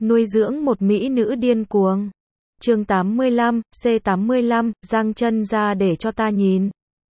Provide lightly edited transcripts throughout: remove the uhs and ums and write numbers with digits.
nuôi dưỡng một mỹ nữ điên cuồng. Chương 85, C85, giang chân ra để cho ta nhìn.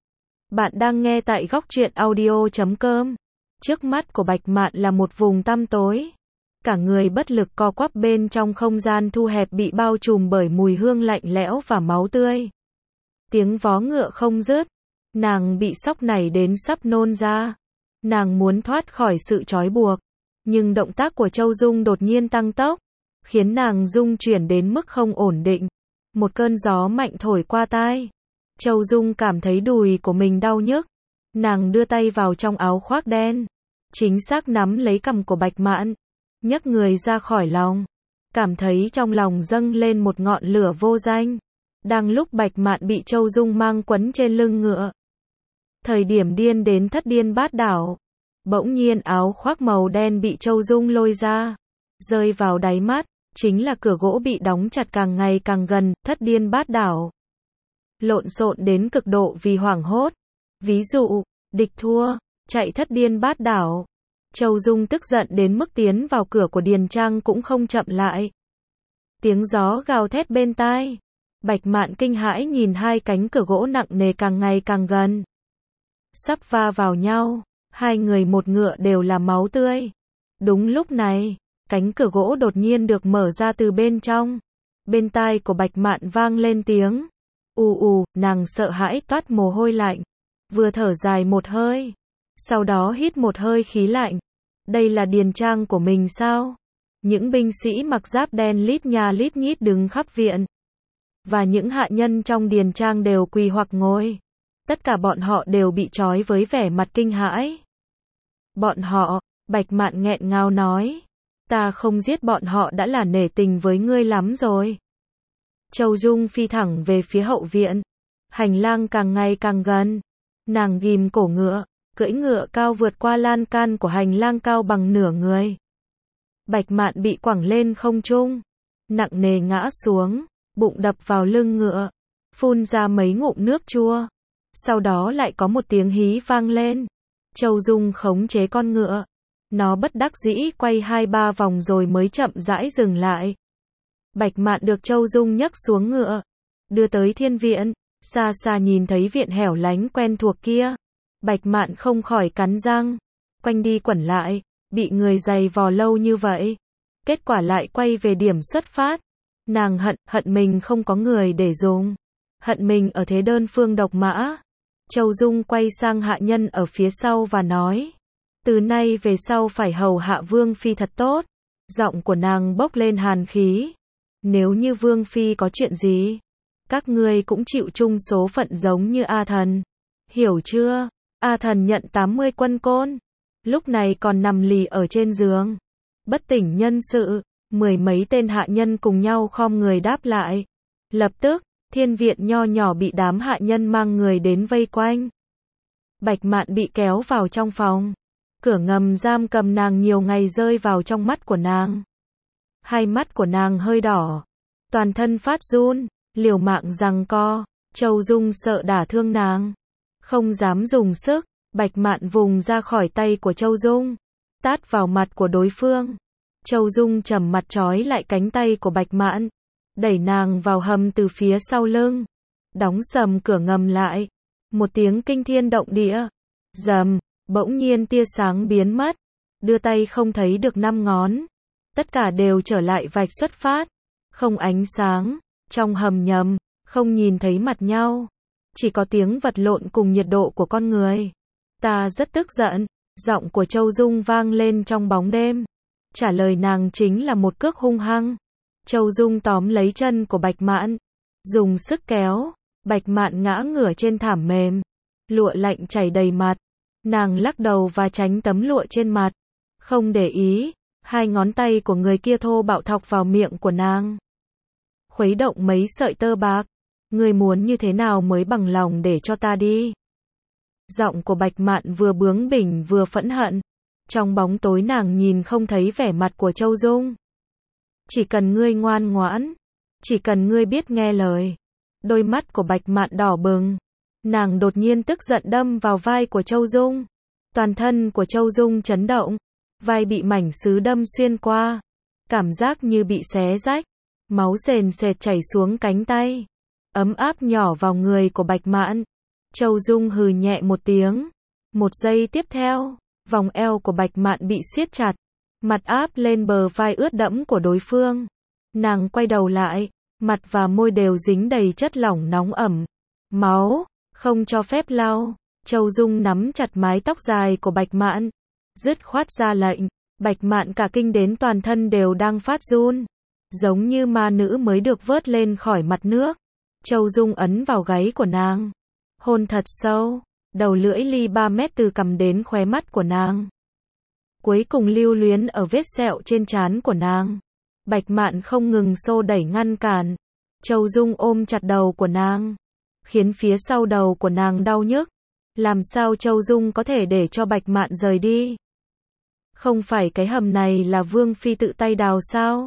Bạn đang nghe tại góc truyện audio.com. Trước mắt của Bạch Mạn là một vùng tăm tối. Cả người bất lực co quắp bên trong không gian thu hẹp bị bao trùm bởi mùi hương lạnh lẽo và máu tươi. Tiếng vó ngựa không dứt. Nàng bị sốc nảy đến sắp nôn ra. Nàng muốn thoát khỏi sự trói buộc. Nhưng động tác của Châu Dung đột nhiên tăng tốc, khiến nàng rung chuyển đến mức không ổn định. Một cơn gió mạnh thổi qua tai. Châu Dung cảm thấy đùi của mình đau nhức. Nàng đưa tay vào trong áo khoác đen, chính xác nắm lấy cằm của Bạch Mạn, nhấc người ra khỏi lòng. Cảm thấy trong lòng dâng lên một ngọn lửa vô danh. Đang lúc Bạch Mạn bị Châu Dung mang quấn trên lưng ngựa, thời điểm điên đến thất điên bát đảo, bỗng nhiên áo khoác màu đen bị Châu Dung lôi ra, rơi vào đáy mắt, chính là cửa gỗ bị đóng chặt càng ngày càng gần, thất điên bát đảo. Lộn xộn đến cực độ vì hoảng hốt. Ví dụ, địch thua, chạy thất điên bát đảo. Châu Dung tức giận đến mức tiến vào cửa của Điền Trang cũng không chậm lại. Tiếng gió gào thét bên tai. Bạch Mạn kinh hãi nhìn hai cánh cửa gỗ nặng nề càng ngày càng gần, sắp va vào nhau. Hai người một ngựa đều là máu tươi. Đúng lúc này, cánh cửa gỗ đột nhiên được mở ra từ bên trong. Bên tai của Bạch Mạn vang lên tiếng ù ù, nàng sợ hãi toát mồ hôi lạnh. Vừa thở dài một hơi, sau đó hít một hơi khí lạnh. Đây là Điền Trang của mình sao? Những binh sĩ mặc giáp đen lít nha lít nhít đứng khắp viện. Và những hạ nhân trong Điền Trang đều quỳ hoặc ngồi. Tất cả bọn họ đều bị trói với vẻ mặt kinh hãi. Bọn họ, Bạch Mạn nghẹn ngào nói. Ta không giết bọn họ đã là nể tình với ngươi lắm rồi. Châu Dung phi thẳng về phía hậu viện. Hành lang càng ngày càng gần. Nàng ghim cổ ngựa, cưỡi ngựa cao vượt qua lan can của hành lang cao bằng nửa người. Bạch Mạn bị quẳng lên không trung, nặng nề ngã xuống, bụng đập vào lưng ngựa, phun ra mấy ngụm nước chua. Sau đó lại có một tiếng hí vang lên. Châu Dung khống chế con ngựa. Nó bất đắc dĩ quay 2-3 vòng rồi mới chậm rãi dừng lại. Bạch Mạn được Châu Dung nhấc xuống ngựa, đưa tới thiên viện. Xa xa nhìn thấy viện hẻo lánh quen thuộc kia, Bạch Mạn không khỏi cắn răng. Quanh đi quẩn lại, bị người giày vò lâu như vậy, kết quả lại quay về điểm xuất phát. Nàng hận mình không có người để dùng, hận mình ở thế đơn phương độc mã. Châu Dung quay sang hạ nhân ở phía sau và nói, từ nay về sau phải hầu hạ Vương Phi thật tốt. Giọng của nàng bốc lên hàn khí. Nếu như Vương Phi có chuyện gì, các ngươi cũng chịu chung số phận giống như A Thần. Hiểu chưa? A Thần nhận 80 quân côn, lúc này còn nằm lì ở trên giường, bất tỉnh nhân sự. Mười mấy tên hạ nhân cùng nhau khom người đáp lại. Lập tức, thiên viện nho nhỏ bị đám hạ nhân mang người đến vây quanh. Bạch Mạn bị kéo vào trong phòng. Cửa ngầm giam cầm nàng nhiều ngày rơi vào trong mắt của nàng. Hai mắt của nàng hơi đỏ, toàn thân phát run, liều mạng giằng co. Châu Dung sợ đả thương nàng, không dám dùng sức. Bạch Mạn vùng ra khỏi tay của Châu Dung, tát vào mặt của đối phương. Châu Dung trầm mặt trói lại cánh tay của Bạch Mạn, đẩy nàng vào hầm từ phía sau lưng, đóng sầm cửa ngầm lại. Một tiếng kinh thiên động địa, rầm, bỗng nhiên tia sáng biến mất, đưa tay không thấy được 5 ngón. Tất cả đều trở lại vạch xuất phát, không ánh sáng, trong hầm nhầm, không nhìn thấy mặt nhau, chỉ có tiếng vật lộn cùng nhiệt độ của con người. Ta rất tức giận, giọng của Châu Dung vang lên trong bóng đêm. Trả lời nàng chính là một cước hung hăng. Châu Dung tóm lấy chân của Bạch Mạn, dùng sức kéo. Bạch Mạn ngã ngửa trên thảm mềm, lụa lạnh chảy đầy mặt. Nàng lắc đầu và tránh tấm lụa trên mặt, không để ý. Hai ngón tay của người kia thô bạo thọc vào miệng của nàng, khuấy động mấy sợi tơ bạc. Ngươi muốn như thế nào mới bằng lòng để cho ta đi? Giọng của Bạch Mạn vừa bướng bỉnh vừa phẫn hận. Trong bóng tối nàng nhìn không thấy vẻ mặt của Châu Dung. Chỉ cần ngươi ngoan ngoãn, chỉ cần ngươi biết nghe lời. Đôi mắt của Bạch Mạn đỏ bừng. Nàng đột nhiên tức giận đâm vào vai của Châu Dung. Toàn thân của Châu Dung chấn động, vai bị mảnh sứ đâm xuyên qua. cảm giác như bị xé rách, máu sền sệt chảy xuống cánh tay, ấm áp nhỏ vào người của Bạch Mạn. Châu Dung hừ nhẹ một tiếng. Một giây tiếp theo, vòng eo của Bạch Mạn bị siết chặt, mặt áp lên bờ vai ướt đẫm của đối phương. Nàng quay đầu lại, mặt và môi đều dính đầy chất lỏng nóng ẩm. Máu, không cho phép lau. Châu Dung nắm chặt mái tóc dài của Bạch Mạn, dứt khoát ra lệnh. Bạch Mạn cả kinh đến toàn thân đều đang phát run, giống như ma nữ mới được vớt lên khỏi mặt nước. Châu Dung ấn vào gáy của nàng, hôn thật sâu, đầu lưỡi ly 3 mét từ cằm đến khóe mắt của nàng. Cuối cùng lưu luyến ở vết sẹo trên trán của nàng. Bạch Mạn không ngừng xô đẩy ngăn cản. Châu Dung ôm chặt đầu của nàng, khiến phía sau đầu của nàng đau nhức. Làm sao Châu Dung có thể để cho Bạch Mạn rời đi? Không phải cái hầm này là Vương Phi tự tay đào sao?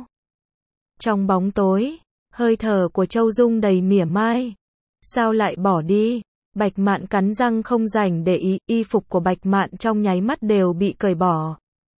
Trong bóng tối, hơi thở của Châu Dung đầy mỉa mai. Sao lại bỏ đi? Bạch Mạn cắn răng không rảnh để ý, y phục của Bạch Mạn trong nháy mắt đều bị cởi bỏ.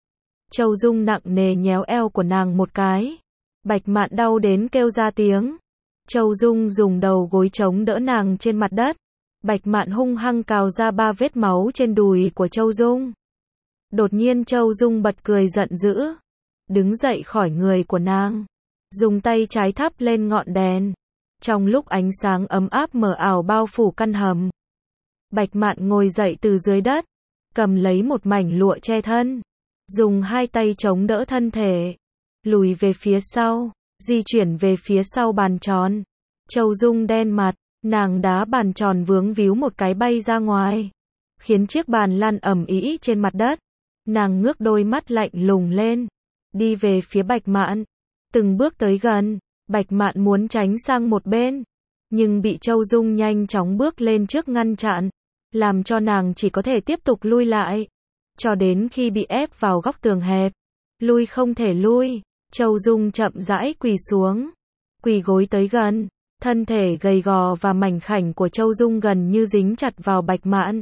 Châu Dung nặng nề nhéo eo của nàng một cái. Bạch Mạn đau đến kêu ra tiếng. Châu Dung dùng đầu gối chống đỡ nàng trên mặt đất. Bạch Mạn hung hăng cào ra 3 vết máu trên đùi của Châu Dung. Đột nhiên Châu Dung bật cười giận dữ, đứng dậy khỏi người của nàng, dùng tay trái thắp lên ngọn đèn. Trong lúc ánh sáng ấm áp mờ ảo bao phủ căn hầm, Bạch Mạn ngồi dậy từ dưới đất, cầm lấy một mảnh lụa che thân, dùng 2 tay chống đỡ thân thể, lùi về phía sau, di chuyển về phía sau bàn tròn. Châu Dung đen mặt, nàng đá bàn tròn vướng víu một cái bay ra ngoài, khiến chiếc bàn lăn ầm ĩ trên mặt đất. Nàng ngước đôi mắt lạnh lùng lên, đi về phía Bạch Mạn, từng bước tới gần. Bạch Mạn muốn tránh sang một bên, nhưng bị Châu Dung nhanh chóng bước lên trước ngăn chặn, làm cho nàng chỉ có thể tiếp tục lui lại, cho đến khi bị ép vào góc tường hẹp, lui không thể lui. Châu Dung chậm rãi quỳ xuống, quỳ gối tới gần, thân thể gầy gò và mảnh khảnh của Châu Dung gần như dính chặt vào Bạch Mạn.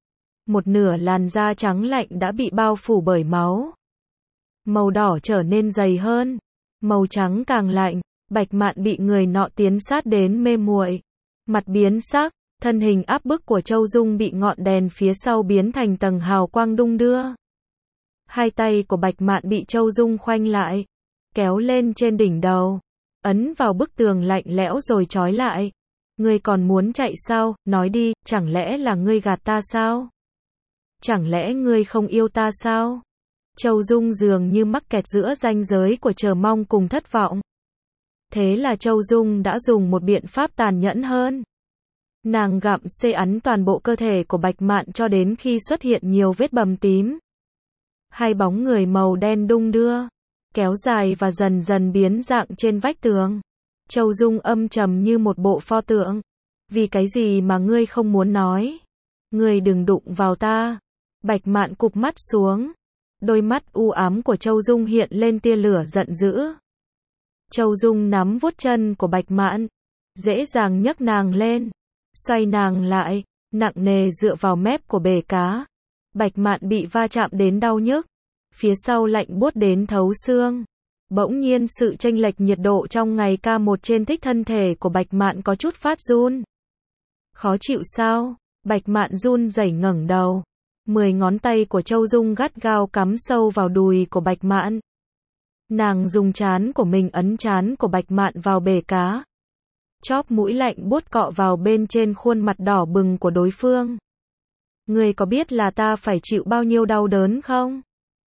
Một nửa làn da trắng lạnh đã bị bao phủ bởi máu. Màu đỏ trở nên dày hơn, màu trắng càng lạnh. Bạch Mạn bị người nọ tiến sát đến mê muội, mặt biến sắc, thân hình áp bức của Châu Dung bị ngọn đèn phía sau biến thành tầng hào quang đung đưa. 2 tay của Bạch Mạn bị Châu Dung khoanh lại, kéo lên trên đỉnh đầu, ấn vào bức tường lạnh lẽo rồi trói lại. Ngươi còn muốn chạy sao? Nói đi, chẳng lẽ là ngươi gạt ta sao? Chẳng lẽ ngươi không yêu ta sao? Châu Dung dường như mắc kẹt giữa ranh giới của chờ mong cùng thất vọng. Thế là Châu Dung đã dùng một biện pháp tàn nhẫn hơn. Nàng gặm xê ắn toàn bộ cơ thể của Bạch Mạn cho đến khi xuất hiện nhiều vết bầm tím. 2 bóng người màu đen đung đưa, kéo dài và dần dần biến dạng trên vách tường. Châu Dung âm trầm như một bộ pho tượng. Vì cái gì mà ngươi không muốn nói? Ngươi đừng đụng vào ta. Bạch Mạn cụp mắt xuống. Đôi mắt u ám của Châu Dung hiện lên tia lửa giận dữ. Châu Dung nắm vuốt chân của Bạch Mạn, dễ dàng nhấc nàng lên, xoay nàng lại, nặng nề dựa vào mép của bể cá. Bạch Mạn bị va chạm đến đau nhức, phía sau lạnh buốt đến thấu xương. Bỗng nhiên sự chênh lệch nhiệt độ trong ngày K1 trên thích thân thể của Bạch Mạn có chút phát run. Khó chịu sao? Bạch Mạn run rẩy ngẩng đầu. 10 ngón tay của Châu Dung gắt gao cắm sâu vào đùi của Bạch Mạn. Nàng dùng trán của mình ấn trán của Bạch Mạn vào bể cá. Chóp mũi lạnh buốt cọ vào bên trên khuôn mặt đỏ bừng của đối phương. Ngươi có biết là ta phải chịu bao nhiêu đau đớn không?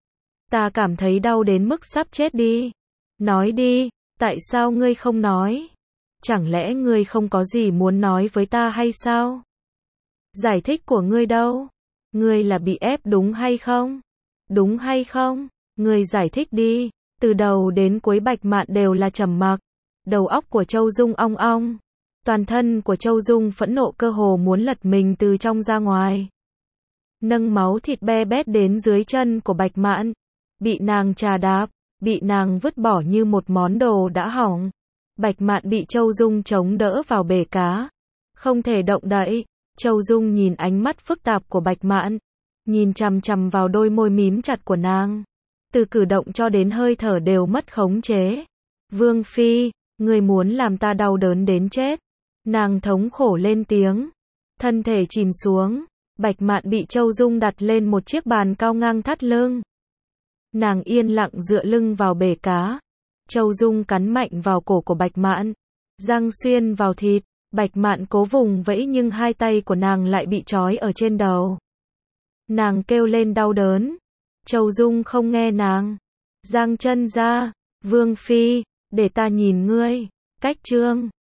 Ta cảm thấy đau đến mức sắp chết đi. Nói đi, tại sao ngươi không nói? Chẳng lẽ ngươi không có gì muốn nói với ta hay sao? Giải thích của ngươi đâu? Ngươi là bị ép đúng hay không? Đúng hay không? Ngươi giải thích đi. Từ đầu đến cuối Bạch Mạn đều là trầm mặc. Đầu óc của Châu Dung ong ong. Toàn thân của Châu Dung phẫn nộ cơ hồ muốn lật mình từ trong ra ngoài. Nâng máu thịt be bét đến dưới chân của Bạch Mạn. Bị nàng trà đạp, bị nàng vứt bỏ như một món đồ đã hỏng. Bạch Mạn bị Châu Dung chống đỡ vào bể cá, không thể động đậy. Châu Dung nhìn ánh mắt phức tạp của Bạch Mạn, nhìn chằm chằm vào đôi môi mím chặt của nàng. từ cử động cho đến hơi thở đều mất khống chế. Vương Phi, người muốn làm ta đau đớn đến chết. Nàng thống khổ lên tiếng. Thân thể chìm xuống. Bạch Mạn bị Châu Dung đặt lên một chiếc bàn cao ngang thắt lưng. Nàng yên lặng dựa lưng vào bể cá. Châu Dung cắn mạnh vào cổ của Bạch Mạn. Răng xuyên vào thịt. Bạch Mạn cố vùng vẫy nhưng hai tay của nàng lại bị trói ở trên đầu. Nàng kêu lên đau đớn. Châu Dung không nghe nàng. Giang chân ra. Vương Phi, để ta nhìn ngươi. Cách chương